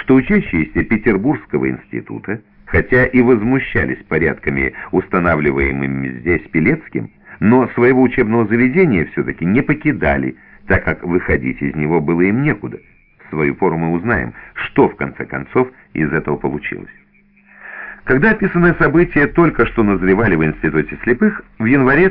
что учащиеся Петербургского института, хотя и возмущались порядками, устанавливаемыми здесь Пилецким, но своего учебного заведения все-таки не покидали, так как выходить из него было им некуда. В свою пору мы узнаем, что в конце концов из этого получилось. Когда описанные события только что назревали в Институте слепых, в январе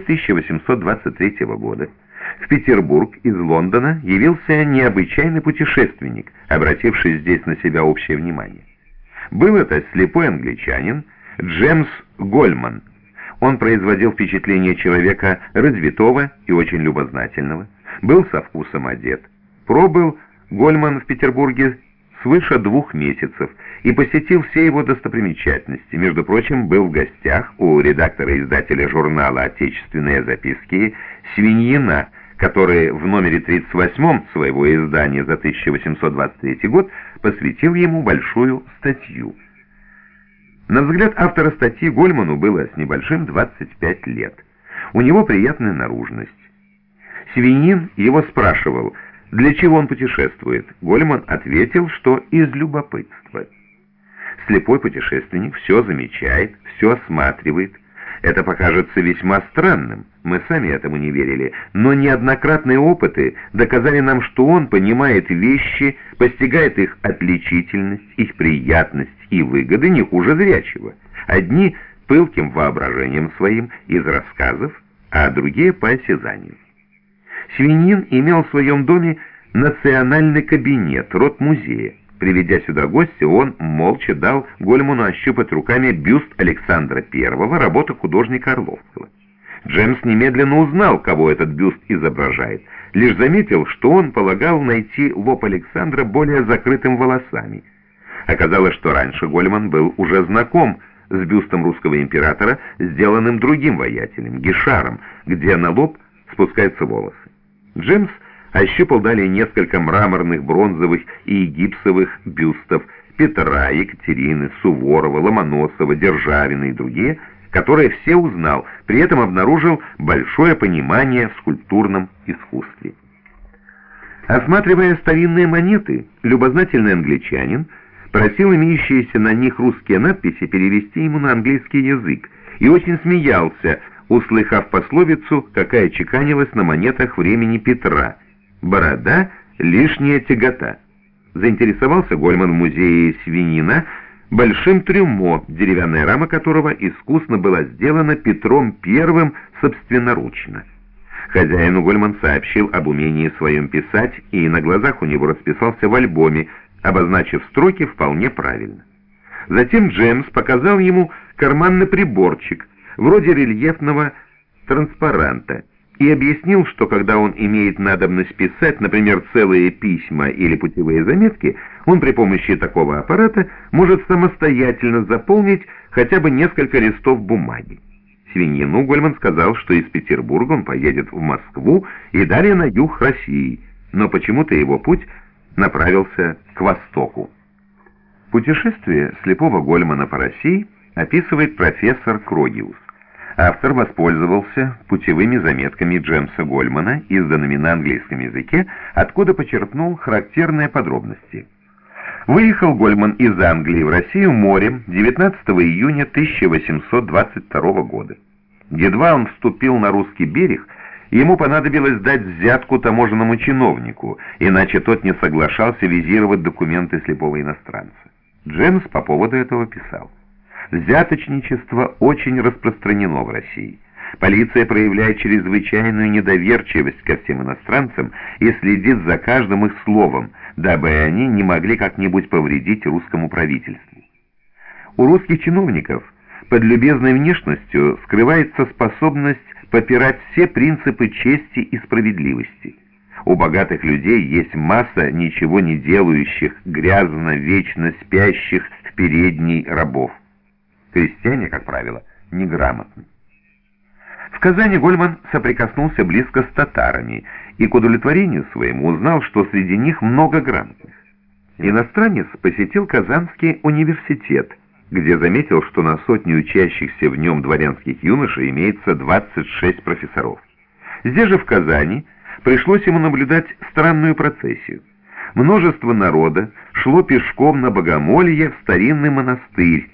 1823 года в Петербург из Лондона явился необычайный путешественник, обративший здесь на себя общее внимание. Был это слепой англичанин Джеймс Гольман. Он производил впечатление человека развитого и очень любознательного, был со вкусом одет. Пробыл Гольман в Петербурге свыше 2 месяцев и посетил все его достопримечательности. Между прочим, был в гостях у редактора-издателя журнала «Отечественные записки» Свиньина, который в номере 38 своего издания за 1823 год посвятил ему большую статью. На взгляд автора статьи, Гольману было с небольшим 25 лет. У него приятная наружность. Свинин его спрашивал, для чего он путешествует. Гольман ответил, что из любопытства. Слепой путешественник все замечает, все осматривает. Это покажется весьма странным, мы сами этому не верили, но неоднократные опыты доказали нам, что он понимает вещи, постигает их отличительность, их приятность и выгоды не хуже зрячего. Одни пылким воображением своим из рассказов, а другие по осязанию. Свинин имел в своем доме национальный кабинет, род музея. Приведя сюда гостя, он молча дал Гольману ощупать руками бюст Александра I, работы художника Орловского. Джеймс немедленно узнал, кого этот бюст изображает, лишь заметил, что он полагал найти лоб Александра более закрытым волосами. Оказалось, что раньше Гольман был уже знаком с бюстом русского императора, сделанным другим воятелем, Гишаром, где на лоб спускаются волосы. Джеймс ощупал далее несколько мраморных, бронзовых и гипсовых бюстов Петра, Екатерины, Суворова, Ломоносова, Державина и другие, которые все узнал, при этом обнаружил большое понимание в скульптурном искусстве. Осматривая старинные монеты, любознательный англичанин просил имеющиеся на них русские надписи перевести ему на английский язык и очень смеялся, услыхав пословицу, какая чеканилась на монетах времени Петра: «Борода — лишняя тягота». Заинтересовался Гольман в музее Свинина большим трюмо, деревянная рама которого искусно была сделана Петром I собственноручно. Хозяину Гольман сообщил об умении своем писать и на глазах у него расписался в альбоме, обозначив строки вполне правильно. Затем Джеймс показал ему карманный приборчик, вроде рельефного транспаранта, и объяснил, что когда он имеет надобность писать, например, целые письма или путевые заметки, он при помощи такого аппарата может самостоятельно заполнить хотя бы несколько листов бумаги. Свиньину Гольман сказал, что из Петербурга он поедет в Москву и далее на юг России, но почему-то его путь направился к востоку. Путешествие слепого Гольмана по России описывает профессор Крогиус. Автор воспользовался путевыми заметками Джеймса Гольмана, изданными на английском языке, откуда почерпнул характерные подробности. Выехал Гольман из Англии в Россию морем 19 июня 1822 года. Едва он вступил на русский берег, ему понадобилось дать взятку таможенному чиновнику, иначе тот не соглашался визировать документы слепого иностранца. Джеймс по поводу этого писал: «Взяточничество очень распространено в России. Полиция проявляет чрезвычайную недоверчивость ко всем иностранцам и следит за каждым их словом, дабы они не могли как-нибудь повредить русскому правительству. У русских чиновников под любезной внешностью скрывается способность попирать все принципы чести и справедливости. У богатых людей есть масса ничего не делающих, грязно, вечно спящих в передней рабов. Крестьяне, как правило, неграмотны». В Казани Гольман соприкоснулся близко с татарами и к удовлетворению своему узнал, что среди них много грамотных. Иностранец посетил Казанский университет, где заметил, что на 100 учащихся в нем дворянских юношей имеется 26 профессоров. Здесь же, в Казани, пришлось ему наблюдать странную процессию. Множество народа шло пешком на богомолье в старинный монастырь,